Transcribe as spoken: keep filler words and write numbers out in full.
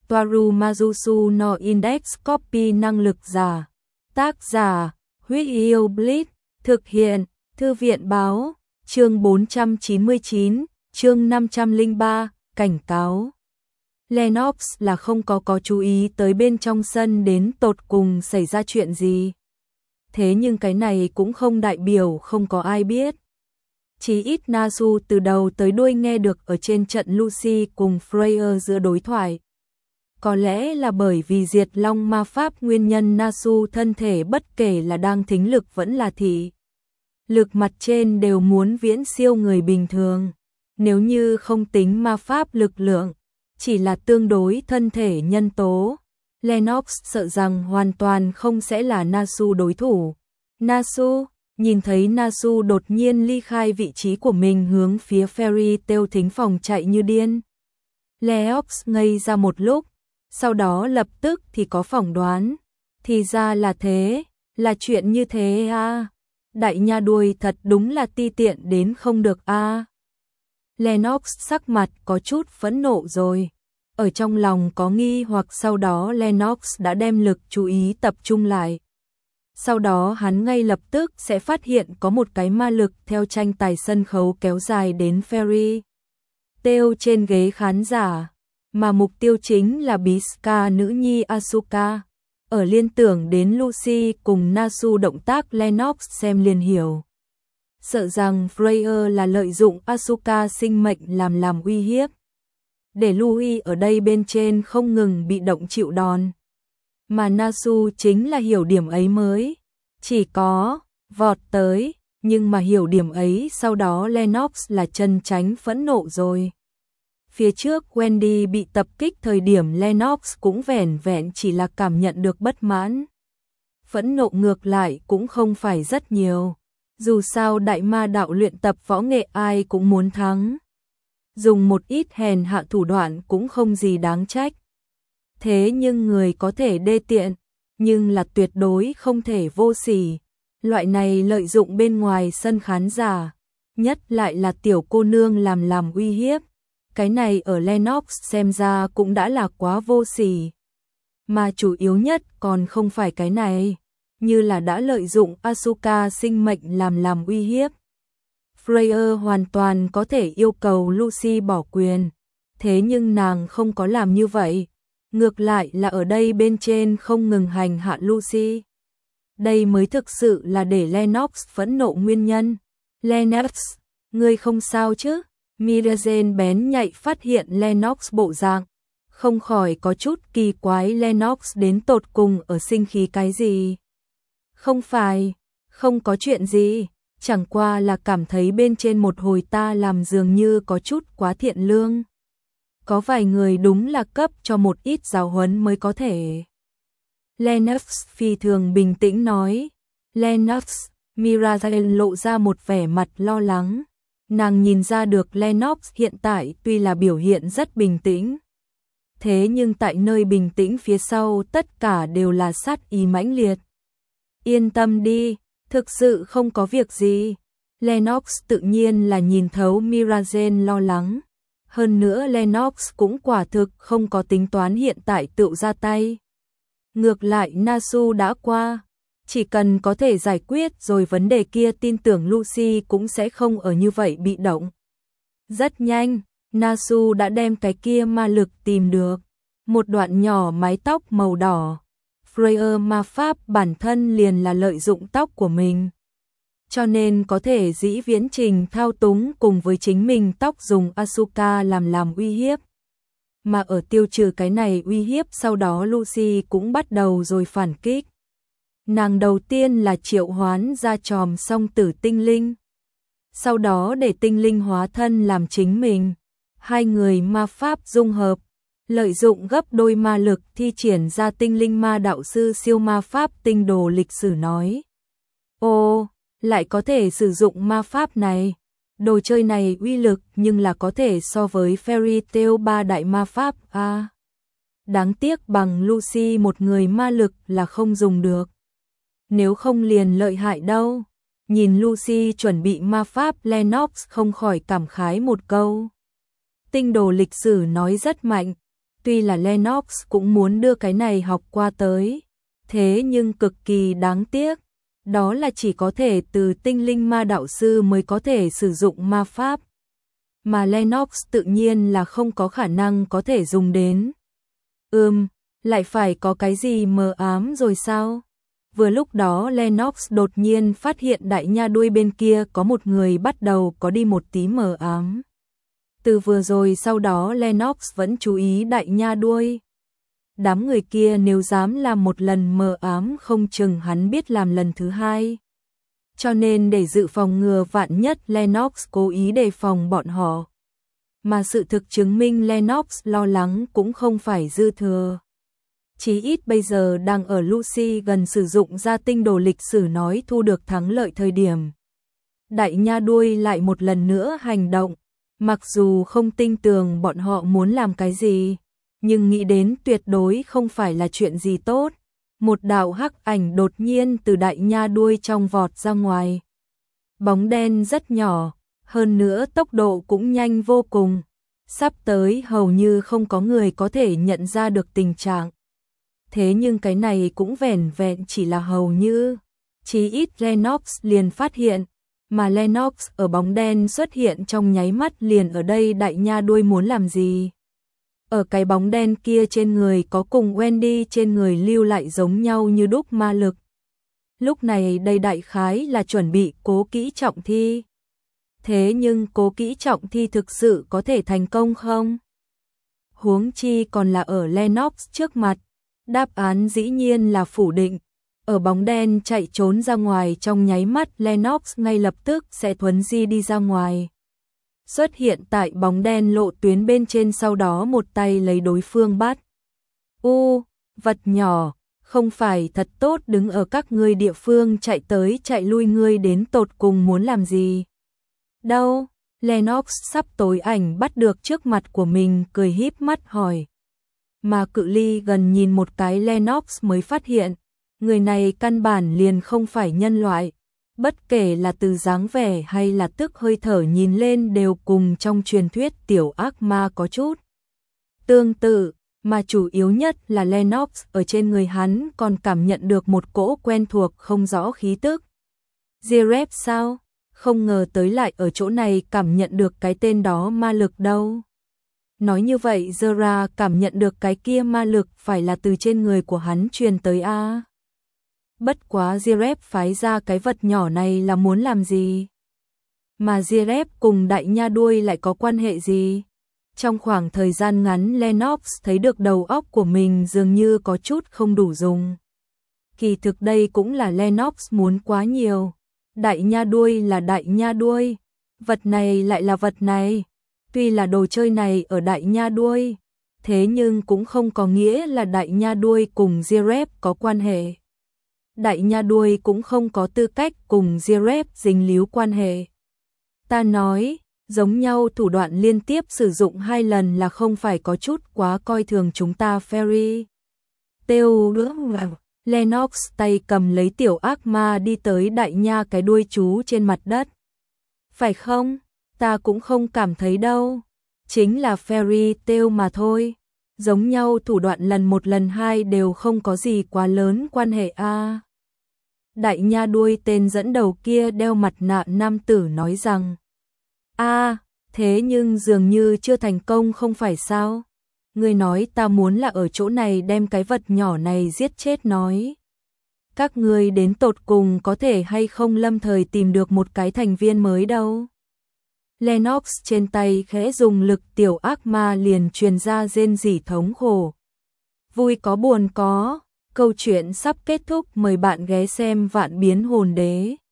Toaru Majusu no Index Copy năng lực giả. Tác giả, Huyết Yêu Blitz, thực hiện, Thư viện báo, chương bốn trăm chín mươi chín, chương năm trăm lẻ ba, cảnh cáo. Lennox là không có có chú ý tới bên trong sân đến tột cùng xảy ra chuyện gì. Thế nhưng cái này cũng không đại biểu không có ai biết. Chí ít Nasu từ đầu tới đuôi nghe được ở trên trận Lucy cùng Freya giữa đối thoại. Có lẽ là bởi vì diệt long ma pháp nguyên nhân Nasu thân thể bất kể là đang thính lực vẫn là thị lực mặt trên đều muốn viễn siêu người bình thường. Nếu như không tính ma pháp lực lượng, chỉ là tương đối thân thể nhân tố, Lennox sợ rằng hoàn toàn không sẽ là Nasu đối thủ. Nasu, nhìn thấy Nasu đột nhiên ly khai vị trí của mình hướng phía Fairy Tail thính phòng chạy như điên. Lennox ngây ra một lúc, sau đó lập tức thì có phỏng đoán. Thì ra là thế, là chuyện như thế à. Đại nha đuôi thật đúng là ti tiện đến không được a. À. Lennox sắc mặt có chút phẫn nộ rồi. Ở trong lòng có nghi hoặc sau đó Lennox đã đem lực chú ý tập trung lại. Sau đó hắn ngay lập tức sẽ phát hiện có một cái ma lực theo tranh tài sân khấu kéo dài đến Fairy Tail trên ghế khán giả. Mà mục tiêu chính là Bisca nữ nhi Asuka. Ở liên tưởng đến Lucy cùng Nasu động tác Lennox xem liền hiểu. Sợ rằng Freya là lợi dụng Asuka sinh mệnh làm làm uy hiếp. Để Louis ở đây bên trên không ngừng bị động chịu đòn. Mà Nasu chính là hiểu điểm ấy mới. Chỉ có vọt tới, nhưng mà hiểu điểm ấy sau đó Lennox là chân tránh phẫn nộ rồi. Phía trước Wendy bị tập kích thời điểm Lennox cũng vẻn vẹn chỉ là cảm nhận được bất mãn. Phẫn nộ ngược lại cũng không phải rất nhiều. Dù sao đại ma đạo luyện tập võ nghệ ai cũng muốn thắng. Dùng một ít hèn hạ thủ đoạn cũng không gì đáng trách. Thế nhưng người có thể đê tiện, nhưng là tuyệt đối không thể vô sỉ. Loại này lợi dụng bên ngoài sân khán giả, nhất lại là tiểu cô nương làm làm uy hiếp. Cái này ở Lennox xem ra cũng đã là quá vô sỉ. Mà chủ yếu nhất còn không phải cái này, như là đã lợi dụng Asuka sinh mệnh làm làm uy hiếp. Freya hoàn toàn có thể yêu cầu Lucy bỏ quyền, thế nhưng nàng không có làm như vậy. Ngược lại là ở đây bên trên không ngừng hành hạ Lucy. Đây mới thực sự là để Lennox phẫn nộ nguyên nhân. Lennox, ngươi không sao chứ? Mirazen bén nhạy phát hiện Lennox bộ dạng, không khỏi có chút kỳ quái Lennox đến tột cùng ở sinh khí cái gì. Không phải, không có chuyện gì, chẳng qua là cảm thấy bên trên một hồi ta làm dường như có chút quá thiện lương. Có vài người đúng là cấp cho một ít giáo huấn mới có thể. Lennox phi thường bình tĩnh nói. Lennox, Mirazen lộ ra một vẻ mặt lo lắng. Nàng nhìn ra được Lennox hiện tại tuy là biểu hiện rất bình tĩnh. Thế nhưng tại nơi bình tĩnh phía sau tất cả đều là sát ý mãnh liệt. Yên tâm đi, thực sự không có việc gì. Lennox tự nhiên là nhìn thấu Mirazen lo lắng. Hơn nữa Lennox cũng quả thực không có tính toán hiện tại tự ra tay. Ngược lại Nasu đã qua. Chỉ cần có thể giải quyết rồi vấn đề kia tin tưởng Lucy cũng sẽ không ở như vậy bị động. Rất nhanh, Nasu đã đem cái kia ma lực tìm được. Một đoạn nhỏ mái tóc màu đỏ. Freya ma pháp bản thân liền là lợi dụng tóc của mình. Cho nên có thể dĩ viễn trình thao túng cùng với chính mình tóc dùng Asuka làm làm uy hiếp. Mà ở tiêu trừ cái này uy hiếp sau đó Lucy cũng bắt đầu rồi phản kích. Nàng đầu tiên là triệu hoán ra chòm song tử tinh linh. Sau đó để tinh linh hóa thân làm chính mình. Hai người ma pháp dung hợp. Lợi dụng gấp đôi ma lực thi triển ra tinh linh ma đạo sư siêu ma pháp tinh đồ lịch sử nói. Ô, lại có thể sử dụng ma pháp này. Đồ chơi này uy lực nhưng là có thể so với Fairy Tail ba đại ma pháp a. À, đáng tiếc bằng Lucy một người ma lực là không dùng được. Nếu không liền lợi hại đâu. Nhìn Lucy chuẩn bị ma pháp Lennox không khỏi cảm khái một câu. Tinh đồ lịch sử nói rất mạnh. Tuy là Lennox cũng muốn đưa cái này học qua tới, thế nhưng cực kỳ đáng tiếc, đó là chỉ có thể từ tinh linh ma đạo sư mới có thể sử dụng ma pháp. Mà Lennox tự nhiên là không có khả năng có thể dùng đến. Ừm, lại phải có cái gì mờ ám rồi sao? Vừa lúc đó Lennox đột nhiên phát hiện đại nha đuôi bên kia có một người bắt đầu có đi một tí mờ ám. Từ vừa rồi sau đó Lennox vẫn chú ý đại nha đuôi. Đám người kia nếu dám làm một lần mờ ám không chừng hắn biết làm lần thứ hai. Cho nên để dự phòng ngừa vạn nhất Lennox cố ý đề phòng bọn họ. Mà sự thực chứng minh Lennox lo lắng cũng không phải dư thừa. Chí ít bây giờ đang ở Lucy gần sử dụng ra tinh đồ lịch sử nói thu được thắng lợi thời điểm. Đại nha đuôi lại một lần nữa hành động, mặc dù không tin tưởng bọn họ muốn làm cái gì, nhưng nghĩ đến tuyệt đối không phải là chuyện gì tốt. Một đạo hắc ảnh đột nhiên từ đại nha đuôi trong vọt ra ngoài. Bóng đen rất nhỏ, hơn nữa tốc độ cũng nhanh vô cùng, sắp tới hầu như không có người có thể nhận ra được tình trạng. Thế nhưng cái này cũng vẻn vẹn chỉ là hầu như, chí ít Lennox liền phát hiện, mà Lennox ở bóng đen xuất hiện trong nháy mắt liền ở đây đại nha đuôi muốn làm gì. Ở cái bóng đen kia trên người có cùng Wendy trên người lưu lại giống nhau như đúc ma lực. Lúc này đây đại khái là chuẩn bị cố kỹ trọng thi. Thế nhưng cố kỹ trọng thi thực sự có thể thành công không? Huống chi còn là ở Lennox trước mặt. Đáp án dĩ nhiên là phủ định. Ở bóng đen chạy trốn ra ngoài trong nháy mắt Lennox ngay lập tức sẽ thuấn di đi ra ngoài. Xuất hiện tại bóng đen lộ tuyến bên trên sau đó một tay lấy đối phương bắt. U, vật nhỏ, không phải thật tốt đứng ở các ngươi địa phương chạy tới chạy lui ngươi đến tột cùng muốn làm gì. Đâu, Lennox sắp tối ảnh bắt được trước mặt của mình cười híp mắt hỏi. Mà cự ly gần nhìn một cái Lennox mới phát hiện, người này căn bản liền không phải nhân loại. Bất kể là từ dáng vẻ hay là tức hơi thở nhìn lên đều cùng trong truyền thuyết tiểu ác ma có chút tương tự, mà chủ yếu nhất là Lennox ở trên người hắn còn cảm nhận được một cỗ quen thuộc không rõ khí tức. Zeref sao? Không ngờ tới lại ở chỗ này cảm nhận được cái tên đó ma lực đâu. Nói như vậy Zera cảm nhận được cái kia ma lực phải là từ trên người của hắn truyền tới a. Bất quá Zeref phái ra cái vật nhỏ này là muốn làm gì? Mà Zeref cùng đại nha đuôi lại có quan hệ gì? Trong khoảng thời gian ngắn Lennox thấy được đầu óc của mình dường như có chút không đủ dùng. Kỳ thực đây cũng là Lennox muốn quá nhiều. Đại nha đuôi là đại nha đuôi, vật này lại là vật này. Tuy là đồ chơi này ở đại nha đuôi, thế nhưng cũng không có nghĩa là đại nha đuôi cùng Zeref có quan hệ. Đại nha đuôi cũng không có tư cách cùng Zeref dính líu quan hệ. Ta nói, giống nhau thủ đoạn liên tiếp sử dụng hai lần là không phải có chút quá coi thường chúng ta Fairy. Têu Lennox tay cầm lấy tiểu ác ma đi tới đại nha cái đuôi chú trên mặt đất. Phải không? Ta cũng không cảm thấy đâu. Chính là Fairy Tale mà thôi. Giống nhau thủ đoạn lần một lần hai đều không có gì quá lớn quan hệ a. À. Đại nha đuôi tên dẫn đầu kia đeo mặt nạ nam tử nói rằng. A, à, thế nhưng dường như chưa thành công không phải sao? Người nói ta muốn là ở chỗ này đem cái vật nhỏ này giết chết nói. Các ngươi đến tột cùng có thể hay không lâm thời tìm được một cái thành viên mới đâu. Lennox trên tay khẽ dùng lực tiểu ác ma liền truyền ra rên rỉ thống khổ. Vui có buồn có, câu chuyện sắp kết thúc mời bạn ghé xem Vạn Biến Hồn Đế.